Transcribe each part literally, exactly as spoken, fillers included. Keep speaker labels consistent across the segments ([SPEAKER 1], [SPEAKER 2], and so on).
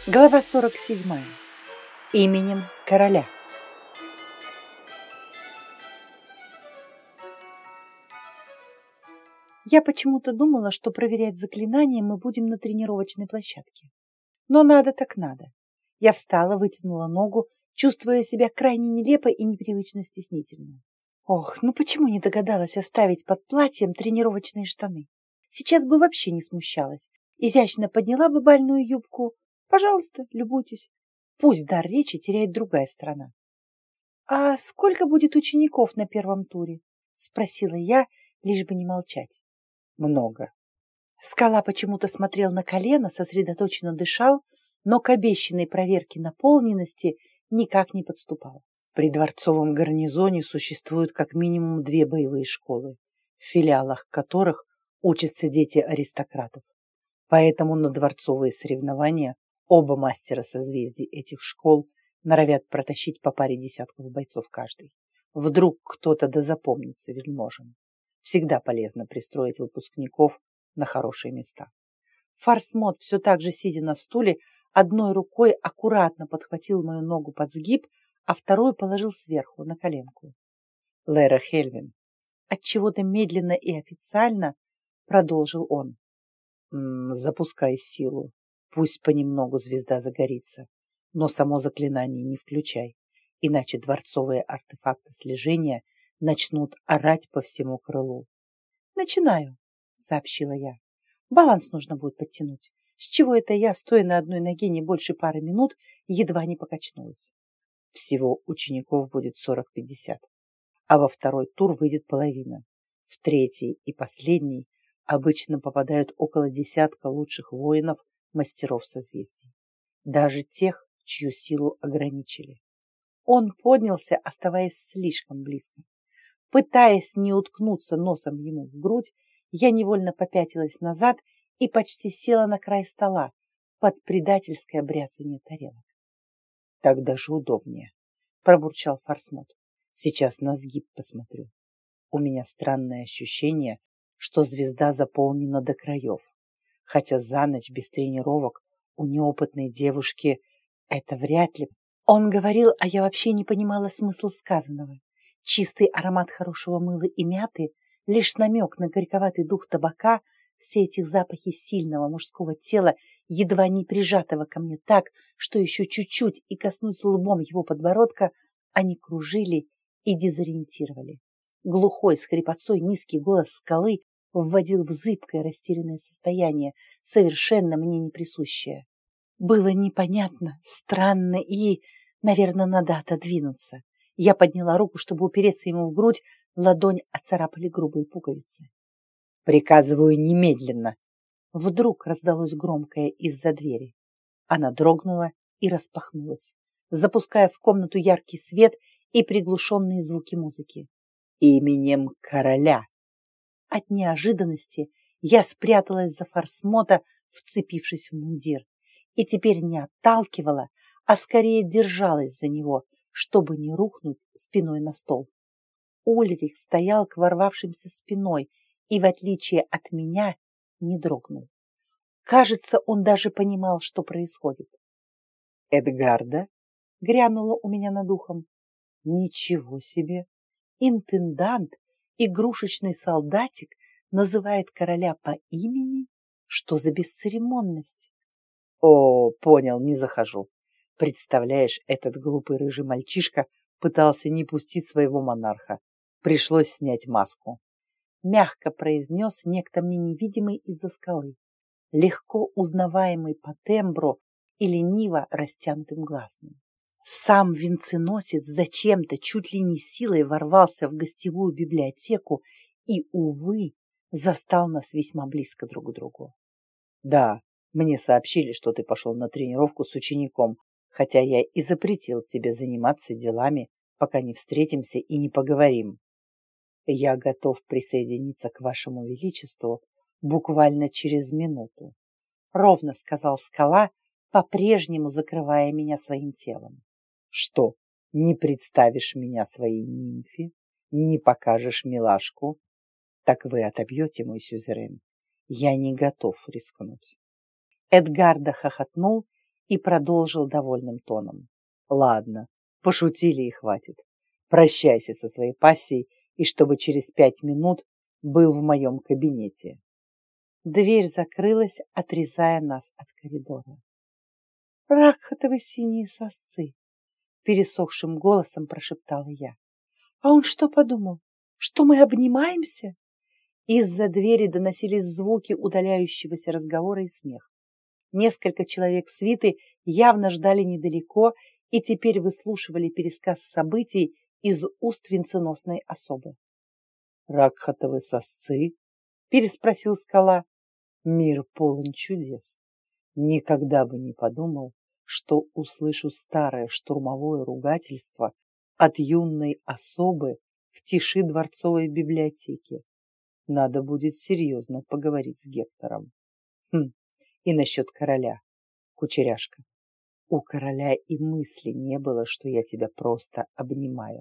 [SPEAKER 1] Глава сорок седьмая. Именем короля. Я почему-то думала, что проверять заклинания мы будем на тренировочной площадке. Но надо так надо. Я встала, вытянула ногу, чувствуя себя крайне нелепо и непривычно стеснительно. Ох, ну почему не догадалась оставить под платьем тренировочные штаны? Сейчас бы вообще не смущалась. Изящно подняла бы бальную юбку. Пожалуйста, любуйтесь. Пусть дар речи теряет другая сторона. «А сколько будет учеников на первом туре?» — спросила я, лишь бы не молчать. «Много». Скала почему-то смотрел на колено, сосредоточенно дышал, но к обещанной проверке наполненности никак не подступал. При дворцовом гарнизоне существуют как минимум две боевые школы, в филиалах которых учатся дети аристократов. Поэтому на дворцовые соревнования оба мастера созвездий этих школ норовят протащить по паре десятков бойцов каждый. Вдруг кто-то да запомнится вельможам. Всегда полезно пристроить выпускников на хорошие места. Фарсмот, все так же сидя на стуле, одной рукой аккуратно подхватил мою ногу под сгиб, а второй положил сверху на коленку. Лера Хельвин, отчего-то медленно и официально продолжил он. «М-м, запускай силу. Пусть понемногу звезда загорится, но само заклинание не включай, иначе дворцовые артефакты слежения начнут орать по всему крылу». «Начинаю», — сообщила я. «Баланс нужно будет подтянуть. С чего это я, стоя на одной ноге не больше пары минут, едва не покачнулась?» Всего учеников будет сорок-пятьдесят, а во второй тур выйдет половина. В третий и последний обычно попадают около десятка лучших воинов, мастеров созвездий. Даже тех, чью силу ограничили. Он поднялся, оставаясь слишком близко. Пытаясь не уткнуться носом ему в грудь, я невольно попятилась назад и почти села на край стола под предательское бряцанье тарелок. «Так даже удобнее», — пробурчал Фарсмот. «Сейчас на сгиб посмотрю. У меня странное ощущение, что звезда заполнена до краев, хотя за ночь без тренировок у неопытной девушки это вряд ли». Он говорил, а я вообще не понимала смысл сказанного. Чистый аромат хорошего мыла и мяты, лишь намек на горьковатый дух табака, все эти запахи сильного мужского тела, едва не прижатого ко мне так, что еще чуть-чуть и коснусь лбом его подбородка, они кружили и дезориентировали. Глухой с хрипотцой низкий голос скалы вводил в зыбкое растерянное состояние, совершенно мне не присущее. Было непонятно, странно и, наверное, надо отодвинуться. Я подняла руку, чтобы упереться ему в грудь, ладонь оцарапали грубые пуговицы. «Приказываю немедленно!» Вдруг раздалось громкое из-за двери. Она дрогнула и распахнулась, запуская в комнату яркий свет и приглушенные звуки музыки. «Именем короля!» От неожиданности я спряталась за Фарсмота, вцепившись в мундир, и теперь не отталкивала, а скорее держалась за него, чтобы не рухнуть спиной на стол. Ульрих стоял к ворвавшимся спиной и, в отличие от меня, не дрогнул. Кажется, он даже понимал, что происходит. «Эдгарда?» — грянула у меня над ухом. «Ничего себе! Интендант, игрушечный солдатик, называет короля по имени? Что за бесцеремонность?» «О, понял, не захожу. Представляешь, этот глупый рыжий мальчишка пытался не пустить своего монарха. Пришлось снять маску», — мягко произнес некто мне невидимый из-за скалы, легко узнаваемый по тембру и лениво растянутым гласным. Сам венценосец зачем-то чуть ли не силой ворвался в гостевую библиотеку и, увы, застал нас весьма близко друг к другу. «Да, мне сообщили, что ты пошел на тренировку с учеником, хотя я и запретил тебе заниматься делами, пока не встретимся и не поговорим. Я готов присоединиться к вашему величеству буквально через минуту», — ровно сказал скала, по-прежнему закрывая меня своим телом. «Что, не представишь меня своей нимфе? Не покажешь милашку? Так вы отобьете мой сюзерен. Я не готов рискнуть». Эдгарда хохотнул и продолжил довольным тоном. Ладно, пошутили и хватит. Прощайся со своей пассией, и чтобы через пять минут был в моем кабинете. Дверь закрылась, отрезая нас от коридора. «Ракхатовы синие сосцы!» — пересохшим голосом прошептала я. «А он что подумал? Что мы обнимаемся?» Из-за двери доносились звуки удаляющегося разговора и смех. Несколько человек свиты явно ждали недалеко и теперь выслушивали пересказ событий из уст венценосной особы. «Ракхатовы сосцы?» — переспросил Скала. «Мир полон чудес. Никогда бы не подумал, что услышу старое штурмовое ругательство от юной особы в тиши дворцовой библиотеки. Надо будет серьезно поговорить с Гектором. Хм, и насчет короля, кучеряшка. У короля и мысли не было, что я тебя просто обнимаю.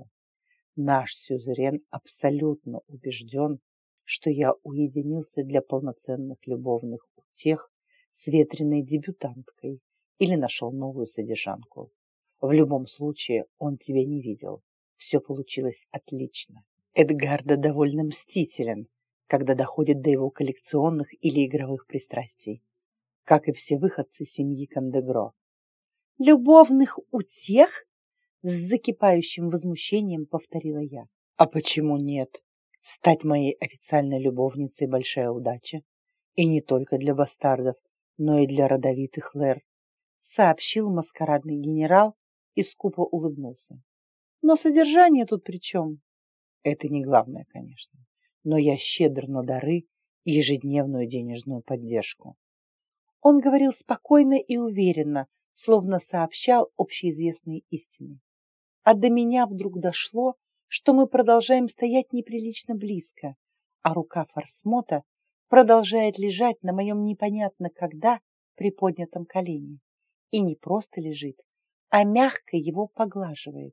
[SPEAKER 1] Наш сюзерен абсолютно убежден, что я уединился для полноценных любовных утех с ветреной дебютанткой или нашел новую содержанку. В любом случае он тебя не видел. Все получилось отлично. Эдгарда довольно мстителен, когда доходит до его коллекционных или игровых пристрастий, как и все выходцы семьи Кандегро. «Любовных утех?» — с закипающим возмущением повторила я. «А почему нет? Стать моей официальной любовницей — большая удача. И не только для бастардов, но и для родовитых лэр», — сообщил маскарадный генерал и скупо улыбнулся. «Но содержание тут при чем?» «Это не главное, конечно. Но я щедр на дары и ежедневную денежную поддержку». Он говорил спокойно и уверенно, словно сообщал общеизвестные истины. А до меня вдруг дошло, что мы продолжаем стоять неприлично близко, а рука Фарсмота продолжает лежать на моем непонятно когда приподнятом колене. И не просто лежит, а мягко его поглаживает.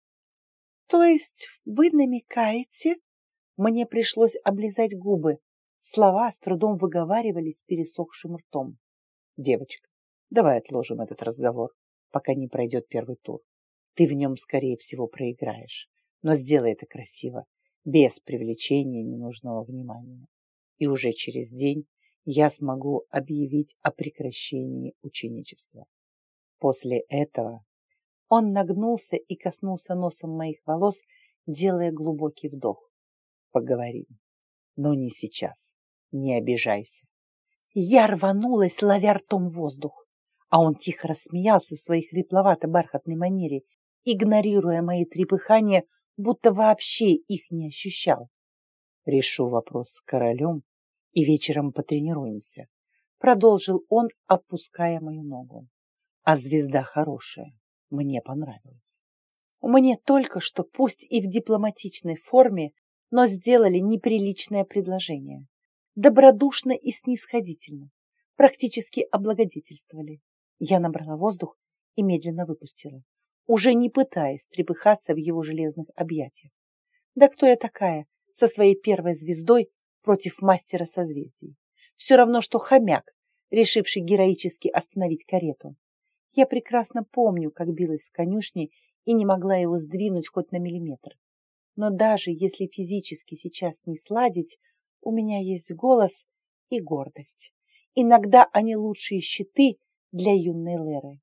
[SPEAKER 1] «То есть вы намекаете?» Мне пришлось облизать губы. Слова с трудом выговаривались пересохшим ртом. «Девочка, давай отложим этот разговор, пока не пройдет первый тур. Ты в нем, скорее всего, проиграешь. Но сделай это красиво, без привлечения ненужного внимания. И уже через день я смогу объявить о прекращении ученичества. После этого...» Он нагнулся и коснулся носом моих волос, делая глубокий вдох. «Поговорим. Но не сейчас. Не обижайся». Я рванулась, ловя ртом воздух, а он тихо рассмеялся в своей хрипловато-бархатной манере, игнорируя мои трепыхания, будто вообще их не ощущал. «Решу вопрос с королем и вечером потренируемся», — продолжил он, отпуская мою ногу. «А звезда хорошая. Мне понравилось». Мне только что, пусть и в дипломатичной форме, но сделали неприличное предложение. Добродушно и снисходительно, практически облагодетельствовали. Я набрала воздух и медленно выпустила, уже не пытаясь трепыхаться в его железных объятиях. Да кто я такая со своей первой звездой против мастера созвездий? Все равно, что хомяк, решивший героически остановить карету. Я прекрасно помню, как билась в конюшне и не могла его сдвинуть хоть на миллиметр. Но даже если физически сейчас не сладить, у меня есть голос и гордость. Иногда они лучшие щиты для юной Леры.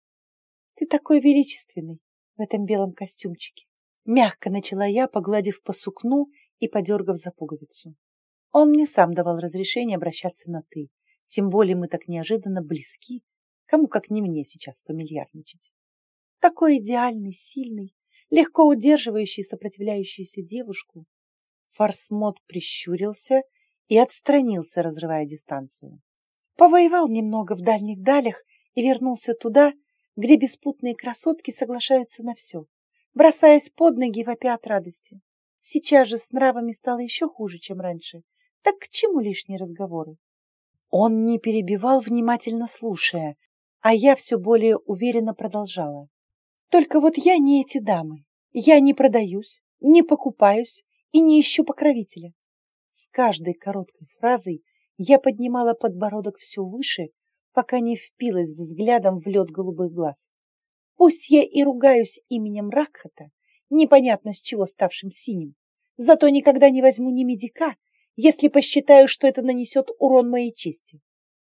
[SPEAKER 1] «Ты такой величественный в этом белом костюмчике», — мягко начала я, погладив по сукну и подергав за пуговицу. Он мне сам давал разрешение обращаться на «ты», тем более мы так неожиданно близки, кому как не мне сейчас фамильярничать. Такой идеальный, сильный, легко удерживающий сопротивляющуюся девушку. Фарсмот прищурился и отстранился, разрывая дистанцию. Повоевал немного в дальних далях и вернулся туда, где беспутные красотки соглашаются на все, бросаясь под ноги, вопя от радости. Сейчас же с нравами стало еще хуже, чем раньше. Так к чему лишние разговоры? Он не перебивал, внимательно слушая, а я все более уверенно продолжала. Только вот я не эти дамы. Я не продаюсь, не покупаюсь и не ищу покровителя. С каждой короткой фразой я поднимала подбородок все выше, пока не впилась взглядом в лед голубых глаз. Пусть я и ругаюсь именем Ракхата, непонятно с чего ставшим синим, зато никогда не возьму ни медика, если посчитаю, что это нанесет урон моей чести.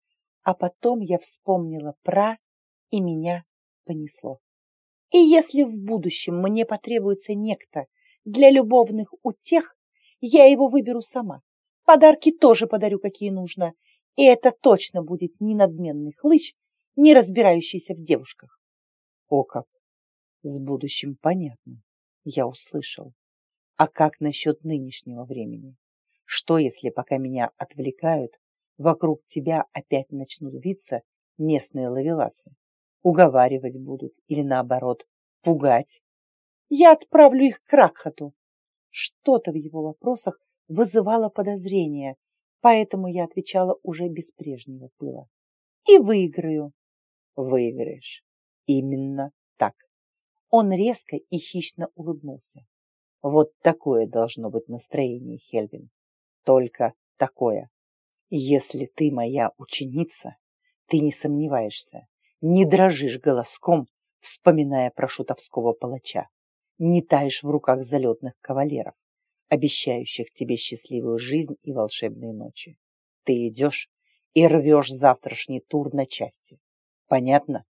[SPEAKER 1] А потом я вспомнила про, и меня понесло. И если в будущем мне потребуется некто для любовных утех, я его выберу сама. Подарки тоже подарю, какие нужно, и это точно будет не надменный хлыщ, не разбирающийся в девушках. О как! С будущим понятно, я услышал. А как насчет нынешнего времени? Что, если пока меня отвлекают, вокруг тебя опять начнут виться местные ловеласы? Уговаривать будут или, наоборот, пугать? Я отправлю их к Ракхату. Что-то в его вопросах вызывало подозрение, поэтому я отвечала уже без прежнего пыла. И выиграю. Выиграешь. Именно так. Он резко и хищно улыбнулся. Вот такое должно быть настроение, Хельвин. Только такое. Если ты моя ученица, ты не сомневаешься, не дрожишь голоском, вспоминая про шутовского палача, не таешь в руках залетных кавалеров, обещающих тебе счастливую жизнь и волшебные ночи. Ты идешь и рвешь завтрашний тур на части. Понятно?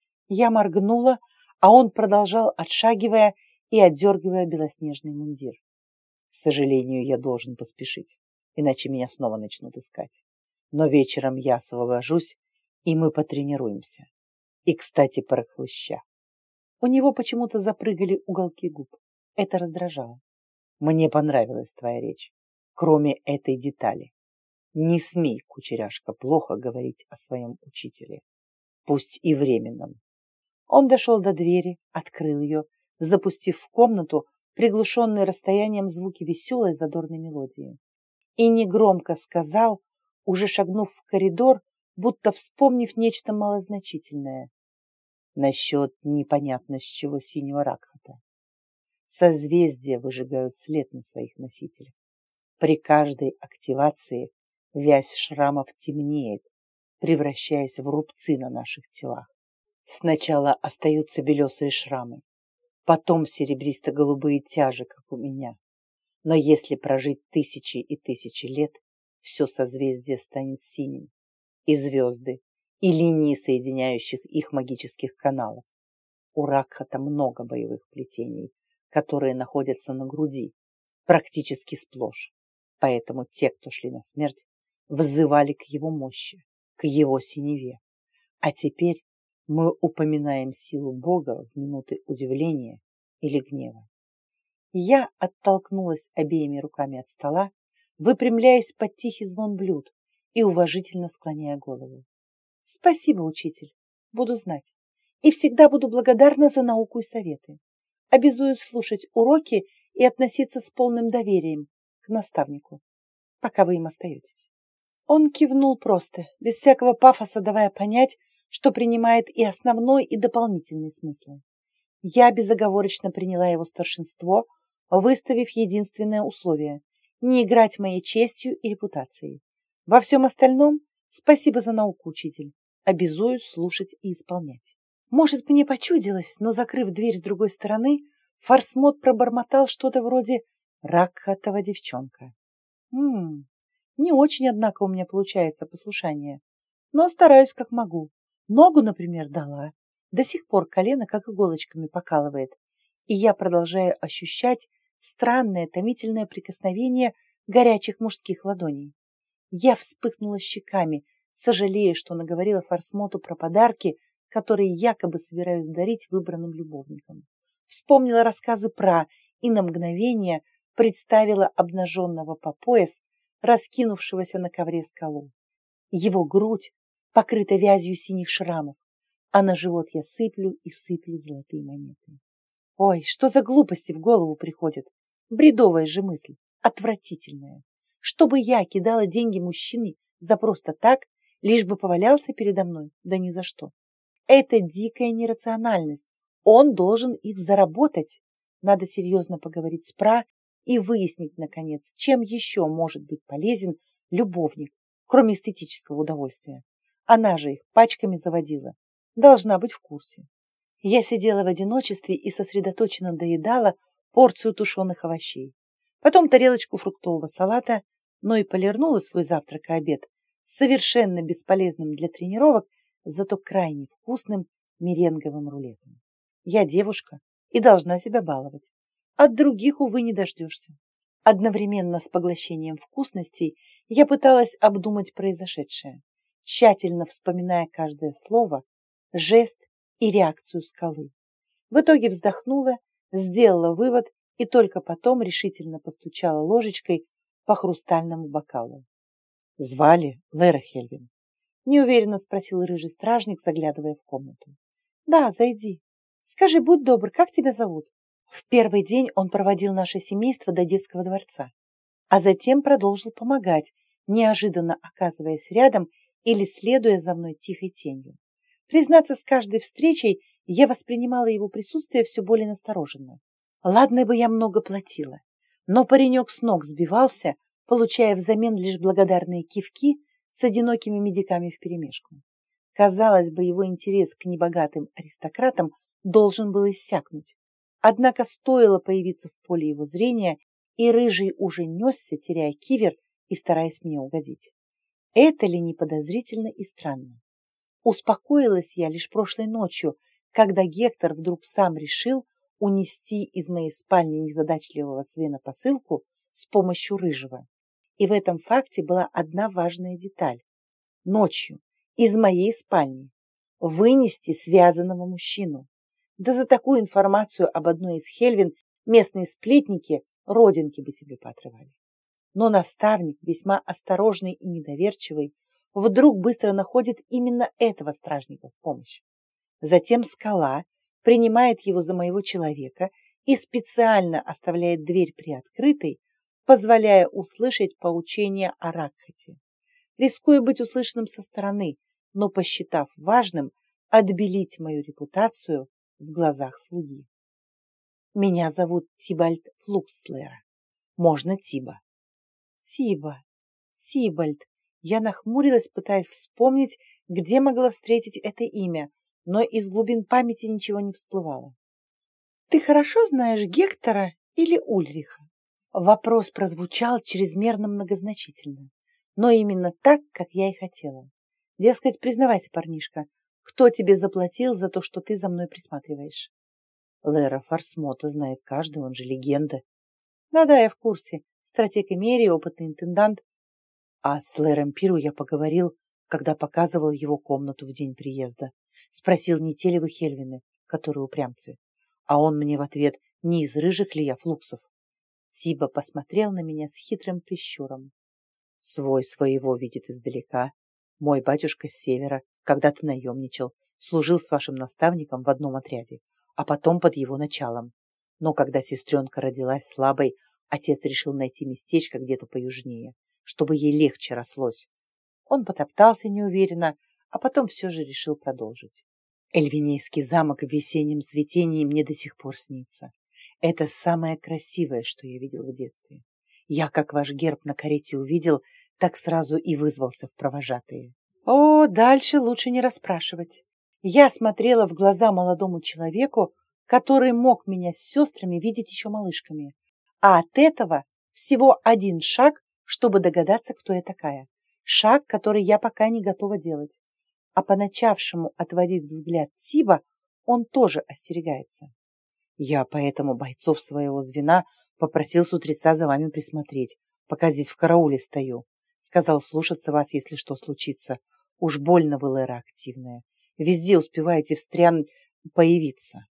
[SPEAKER 1] Я моргнула, а он продолжал, отшагивая и отдергивая белоснежный мундир. К сожалению, я должен поспешить, иначе меня снова начнут искать. Но вечером я освобожусь, и мы потренируемся. И, кстати, про хлыща. У него почему-то запрыгали уголки губ. Это раздражало. Мне понравилась твоя речь, кроме этой детали. Не смей, кучеряшка, плохо говорить о своем учителе, пусть и временном. Он дошел до двери, открыл ее, запустив в комнату приглушенные расстоянием звуки веселой задорной мелодии. И негромко сказал, уже шагнув в коридор, будто вспомнив нечто малозначительное. Насчет непонятно с чего синего Ракхата. Созвездия выжигают след на своих носителях. При каждой активации вязь шрамов темнеет, превращаясь в рубцы на наших телах. Сначала остаются белесые шрамы, потом серебристо-голубые тяжи, как у меня. Но если прожить тысячи и тысячи лет, все созвездие станет синим, и звезды, и линии соединяющих их магических каналов. У Ракхата много боевых плетений, которые находятся на груди, практически сплошь. Поэтому те, кто шли на смерть, взывали к его мощи, к его синеве. А теперь мы упоминаем силу Бога в минуты удивления или гнева. Я оттолкнулась обеими руками от стола, выпрямляясь под тихий звон блюд и уважительно склоняя голову. Спасибо, учитель, буду знать. И всегда буду благодарна за науку и советы. Обязуюсь слушать уроки и относиться с полным доверием к наставнику, пока вы им остаетесь. Он кивнул просто, без всякого пафоса, давая понять, что принимает и основной, и дополнительный смыслы. Я безоговорочно приняла его старшинство, выставив единственное условие – не играть моей честью и репутацией. Во всем остальном спасибо за науку, учитель. Обязуюсь слушать и исполнять. Может, мне почудилось, но, закрыв дверь с другой стороны, Фарсмот пробормотал что-то вроде «Ракхатова девчонка». Ммм, не очень, однако, у меня получается послушание, но стараюсь как могу. Ногу, например, дала. До сих пор колено как иголочками покалывает, и я продолжаю ощущать странное томительное прикосновение горячих мужских ладоней. Я вспыхнула щеками, сожалея, что наговорила Фарсмоту про подарки, которые якобы собираюсь дарить выбранным любовникам. Вспомнила рассказы про и на мгновение представила обнаженного по пояс, раскинувшегося на ковре скалу. Его грудь покрыта вязью синих шрамов, а на живот я сыплю и сыплю золотые монеты. Ой, что за глупости в голову приходят? Бредовая же мысль, отвратительная. Чтобы я кидала деньги мужчине за просто так, лишь бы повалялся передо мной, да ни за что. Это дикая нерациональность. Он должен их заработать. Надо серьезно поговорить с Пра и выяснить, наконец, чем еще может быть полезен любовник, кроме эстетического удовольствия. Она же их пачками заводила. Должна быть в курсе. Я сидела в одиночестве и сосредоточенно доедала порцию тушеных овощей. Потом тарелочку фруктового салата, но и полирнула свой завтрак и обед совершенно бесполезным для тренировок, зато крайне вкусным меренговым рулетом. Я девушка и должна себя баловать. От других, увы, не дождешься. Одновременно с поглощением вкусностей я пыталась обдумать произошедшее, тщательно вспоминая каждое слово, жест и реакцию скалы. В итоге вздохнула, сделала вывод и только потом решительно постучала ложечкой по хрустальному бокалу. «Звали Лера Хельвин?» — неуверенно спросил рыжий стражник, заглядывая в комнату. «Да, зайди. Скажи, будь добр, как тебя зовут?» В первый день он проводил наше семейство до детского дворца, а затем продолжил помогать, неожиданно оказываясь рядом или следуя за мной тихой тенью. Признаться, с каждой встречей я воспринимала его присутствие все более настороженно. Ладно бы я много платила, но паренек с ног сбивался, получая взамен лишь благодарные кивки с одинокими медиками вперемешку. Казалось бы, его интерес к небогатым аристократам должен был иссякнуть. Однако стоило появиться в поле его зрения, и рыжий уже несся, теряя кивер и стараясь мне угодить. Это ли не подозрительно и странно? Успокоилась я лишь прошлой ночью, когда Гектор вдруг сам решил унести из моей спальни незадачливого Свена посылку с помощью рыжего. И в этом факте была одна важная деталь. Ночью из моей спальни вынести связанного мужчину. Да за такую информацию об одной из Хельвин местные сплетники родинки бы себе поотрывали. Но наставник, весьма осторожный и недоверчивый, вдруг быстро находит именно этого стражника в помощь. Затем скала принимает его за моего человека и специально оставляет дверь приоткрытой, позволяя услышать поучение о Ракхате. Рискуя быть услышанным со стороны, но посчитав важным отбелить мою репутацию в глазах слуги. Меня зовут Тибальд Флукслера. Можно Тиба. Тиба, Тибальд. Я нахмурилась, пытаясь вспомнить, где могла встретить это имя, но из глубин памяти ничего не всплывало. Ты хорошо знаешь Гектора или Ульриха? Вопрос прозвучал чрезмерно многозначительно, но именно так, как я и хотела. Дескать, признавайся, парнишка, кто тебе заплатил за то, что ты за мной присматриваешь? Лера Фарсмота знает каждый, он же легенда. Да-да, я в курсе. Стратег Эмерии, опытный интендант. А с Лером Пиру я поговорил, когда показывал его комнату в день приезда. Спросил, не те ли вы Хельвины, которые упрямцы. А он мне в ответ, не из рыжих ли я флуксов. Тиба посмотрел на меня с хитрым прищуром. Свой своего видит издалека. Мой батюшка с севера, когда-то наемничал, служил с вашим наставником в одном отряде, а потом под его началом. Но когда сестренка родилась слабой, отец решил найти местечко где-то поюжнее, чтобы ей легче рослось. Он потоптался неуверенно, а потом все же решил продолжить. Эльвинейский замок в весеннем цветении мне до сих пор снится. Это самое красивое, что я видел в детстве. Я, как ваш герб на карете увидел, так сразу и вызвался в провожатые. О, дальше лучше не расспрашивать. Я смотрела в глаза молодому человеку, который мог меня с сестрами видеть еще малышками. А от этого всего один шаг, чтобы догадаться, кто я такая. Шаг, который я пока не готова делать. А по начавшему отводить взгляд Тиба он тоже остерегается. Я поэтому бойцов своего звена попросил с утреца за вами присмотреть, пока здесь в карауле стою. Сказал слушаться вас, если что случится. Уж больно вы, Лера, активная. Везде успеваете встрянуть появиться.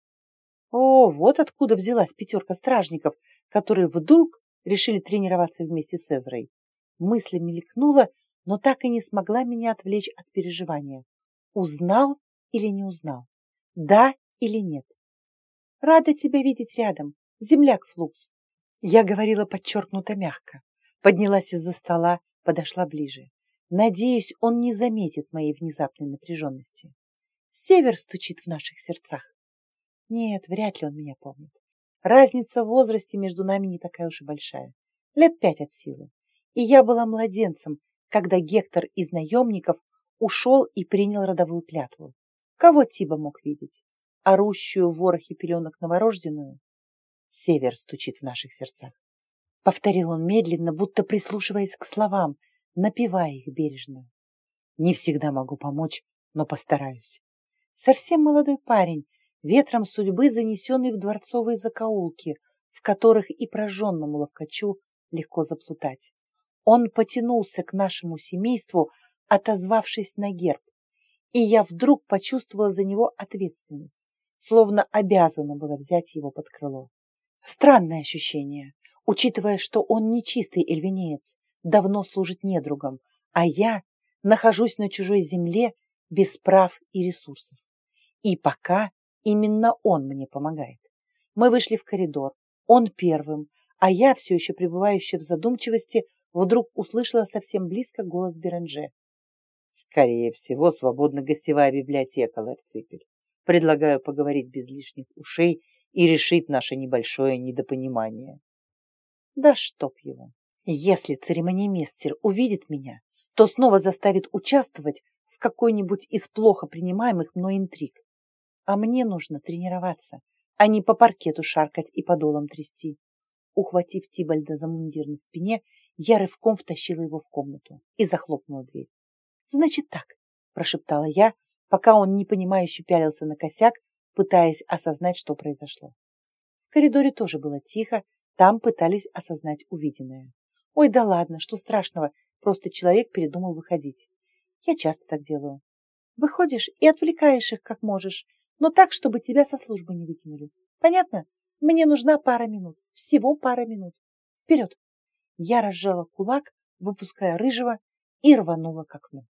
[SPEAKER 1] О, вот откуда взялась пятерка стражников, которые вдруг решили тренироваться вместе с Эзрой. Мысль мелькнула, но так и не смогла меня отвлечь от переживания. Узнал или не узнал? Да или нет? Рада тебя видеть рядом, земляк Флукс. Я говорила подчеркнуто мягко. Поднялась из-за стола, подошла ближе. Надеюсь, он не заметит моей внезапной напряженности. Север стучит в наших сердцах. Нет, вряд ли он меня помнит. Разница в возрасте между нами не такая уж и большая. Лет пять от силы. И я была младенцем, когда Гектор из наемников ушел и принял родовую клятву. Кого Тиба мог видеть? Орущую в ворохе пеленок новорожденную? Север стучит в наших сердцах. Повторил он медленно, будто прислушиваясь к словам, напевая их бережно. Не всегда могу помочь, но постараюсь. Совсем молодой парень, ветром судьбы занесенный в дворцовые закоулки, в которых и прожженному ловкачу легко заплутать. Он потянулся к нашему семейству, отозвавшись на герб, и я вдруг почувствовала за него ответственность, словно обязана была взять его под крыло. Странное ощущение, учитывая, что он не чистый эльвинеец, давно служит недругом, а я нахожусь на чужой земле без прав и ресурсов. И пока именно он мне помогает. Мы вышли в коридор, он первым, а я, все еще пребывающая в задумчивости, вдруг услышала совсем близко голос Беранже. Скорее всего, свободна гостевая библиотека, Ларципель. Предлагаю поговорить без лишних ушей и решить наше небольшое недопонимание. Да чтоб его! Если церемонимейстер увидит меня, то снова заставит участвовать в какой-нибудь из плохо принимаемых мной интриг. А мне нужно тренироваться, а не по паркету шаркать и подолом трясти. Ухватив Тибальда за мундир на спине, я рывком втащила его в комнату и захлопнула дверь. «Значит так», – прошептала я, пока он непонимающе пялился на косяк, пытаясь осознать, что произошло. В коридоре тоже было тихо, там пытались осознать увиденное. «Ой, да ладно, что страшного, просто человек передумал выходить. Я часто так делаю. Выходишь и отвлекаешь их как можешь, но так, чтобы тебя со службы не выкинули. Понятно? Мне нужна пара минут, всего пара минут. Вперед!» Я разжала кулак, выпуская рыжего, и рванула к окну.